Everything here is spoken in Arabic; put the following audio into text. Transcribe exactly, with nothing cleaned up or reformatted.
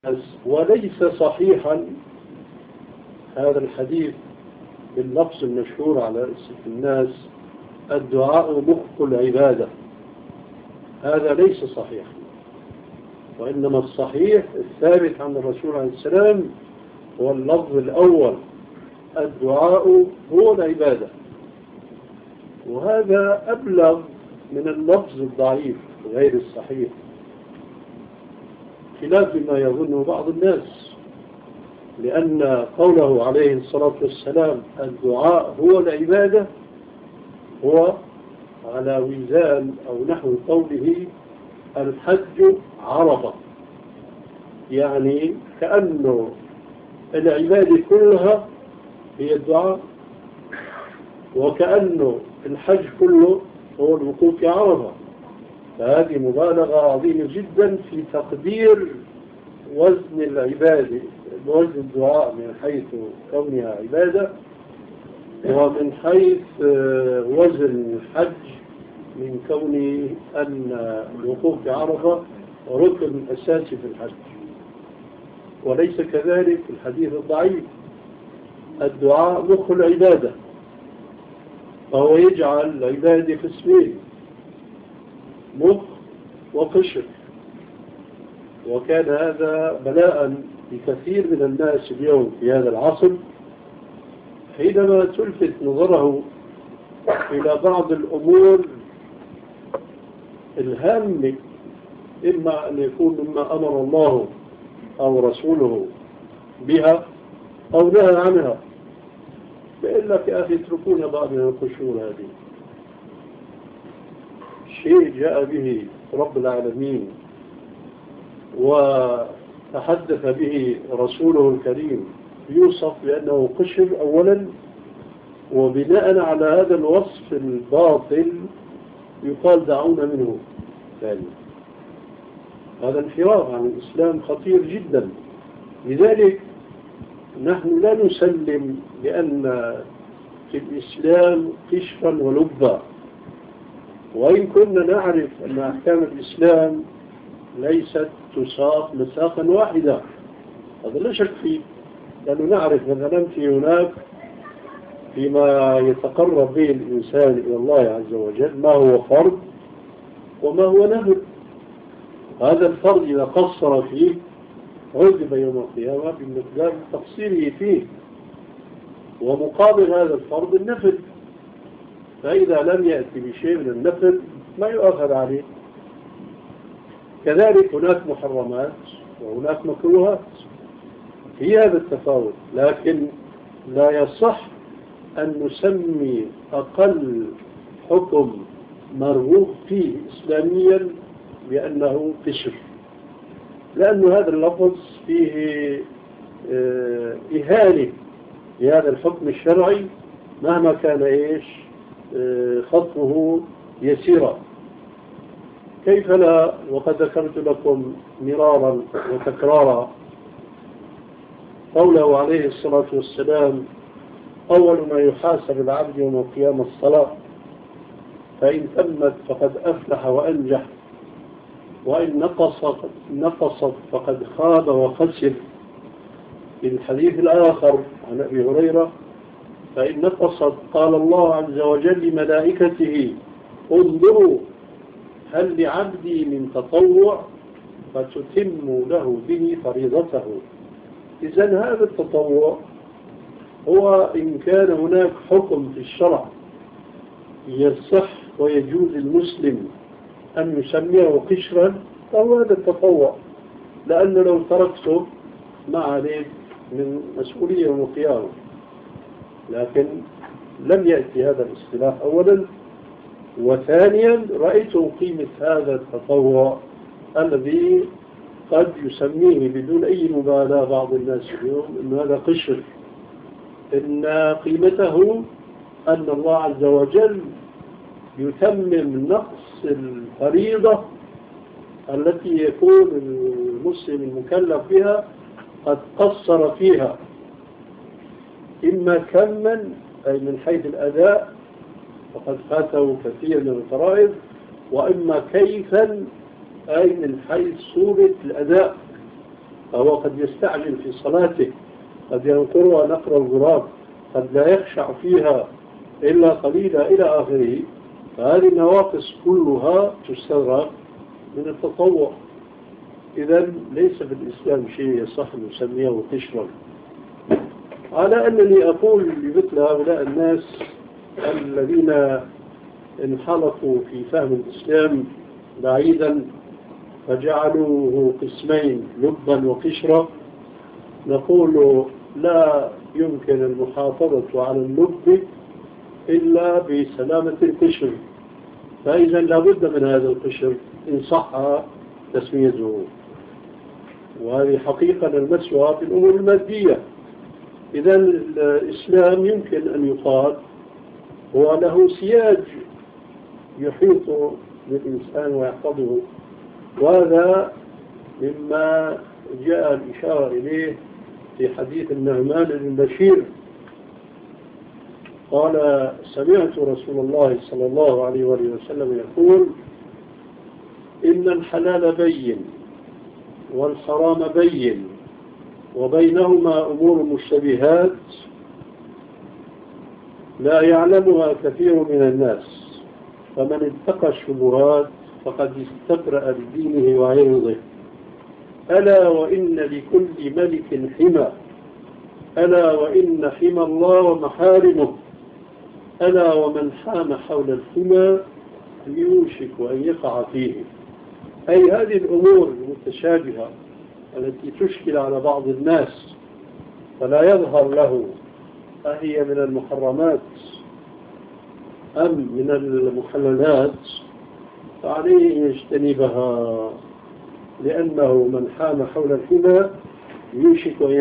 وليس صحيحا هذا الحديث باللفظ المشهور على الناس الدعاء مخ العبادة. هذا ليس صحيح، وإنما الصحيح الثابت عن الرسول عليه السلام هو اللفظ الأول: الدعاء هو العبادة. وهذا أبلغ من اللفظ الضعيف غير الصحيح، خلاف ما يظنه بعض الناس، لأن قوله عليه الصلاة والسلام الدعاء هو العبادة هو على وزان أو نحو قوله الحج عرفة، يعني كأنه العبادة كلها هي الدعاء، وكأنه الحج كله هو الوقوف في عرفة. فهذه مبالغة عظيمة جدا في تقدير وزن العبادة، وزن الدعاء من حيث كونها عبادة، ومن حيث وزن الحج من كون أن الوقوف في عرفة ركن أساسي في الحج. وليس كذلك في الحديث الضعيف: الدعاء مخ العبادة، فهو يجعل العبادة قسمين: مخ وقشر. وكان هذا بلاء لكثير من الناس اليوم في هذا العصر، حينما تلفت نظره إلى بعض الأمور الهامة، إما أن يكون مما أمر الله أو رسوله بها أو نهى عنها، بيقول لك يا أخي اتركونا بعض من القشور. هذه شيء جاء به رب العالمين وتحدث به رسوله الكريم، يوصف بأنه قشر أولا، وبناء على هذا الوصف الباطل يقال دعونا منه ثاني. هذا انحراف عن الإسلام خطير جدا. لذلك نحن لا نسلم بأن في الإسلام قشرا ولبا، وإن كنا نعرف أن أحكام الإسلام ليست تساق مساقا واحدة، هذا لا شك فيه، لأنه نعرف مثلا في هناك فيما يتقرب به الإنسان إلى الله عز وجل ما هو فرض وما هو نفل. هذا الفرض إذا قصر فيه عذب يوم القيامة بمقدار تقصيره فيه، ومقابل هذا الفرض النفل، فإذا لم يأتي بشيء من النفل ما يؤخذ عليه. كذلك هناك محرمات وهناك مكروهات، في هذا التفاوت، لكن لا يصح أن نسمي أقل حكم مرغوب فيه إسلاميا بأنه قشر، لأن هذا اللفظ فيه إهانة لهذا الحكم الشرعي مهما كان إيش خطوه يسيرا. كيف لا، وقد ذكرت لكم مرارا وتكرارا قوله عليه الصلاة والسلام: أول ما يحاسب العبد يوم القيامة الصلاة، فإن تمت فقد أفلح وأنجح، وإن نقصت نقصت فقد خاب وخسر. في الحديث الآخر عن أبي هريرة: فإن نقصت قال الله عز وجل لملائكته: انظروا هل لعبدي من تطوع فتتم له به فريضته. إذن هذا التطوع هو إن كان هناك حكم في الشرع يصح ويجوز المسلم أن يسميه قشرا، فهو هذا التطوع، لأنه لو تركته ما عليك من مسؤولية يوم القيامة. لكن لم يأتي هذا الاصطلاح أولا، وثانيا رأيت قيمة هذا التطوع الذي قد يسميه بدون أي مبالاة بعض الناس اليوم أن هذا قشر. إن قيمته أن الله عز وجل يتمم نقص الفريضة التي يكون المسلم المكلف بها قد قصر فيها، إما كما أي من حيث الأداء وقد فاته كثير من الفرائض، وإما كيفا أي من حيث صورة الأداء فهو قد يستعجل في صلاته، قد ينقرها نقر الغراب، قد لا يخشع فيها إلا قليلا إلى آخره. فهذه النواقص كلها تستغرق من التطوع. إذا ليس في الإسلام شيء يصح نسميه قشرا. على أنني أقول لمثل هؤلاء الناس الذين انحرفوا في فهم الإسلام بعيدا فجعلوه قسمين لبا وقشرا، نقول لا يمكن المحافظة على اللب إلا بسلامة القشر، فإذا لابد من هذا القشر إن صح تسميته. وهذه حقيقة نلمسها في الأمور المادية. إذا الإسلام يمكن أن يقال هو له سياج يحيط بالإنسان ويحفظه، وهذا مما جاء الإشارة إليه في حديث النعمان بن بشير قال: سمعت رسول الله صلى الله عليه وسلم يقول: إن الحلال بين والحرام بين وبينهما أمور مشتبهات لا يعلمها كثير من الناس، فمن اتقى الشبهات فقد استبرأ لدينه وعرضه. ألا وإن لكل ملك حمى، ألا وإن حمى الله ومحارمه، ألا ومن حام حول الحمى يوشك أن يقع فيه. أي هذه الأمور المتشابهة التي تشكل على بعض الناس فلا يظهر له أهي من المحرمات أم من المحللات، فعليه يجتنبها، لأنه من حام حول الحمى يوشك أن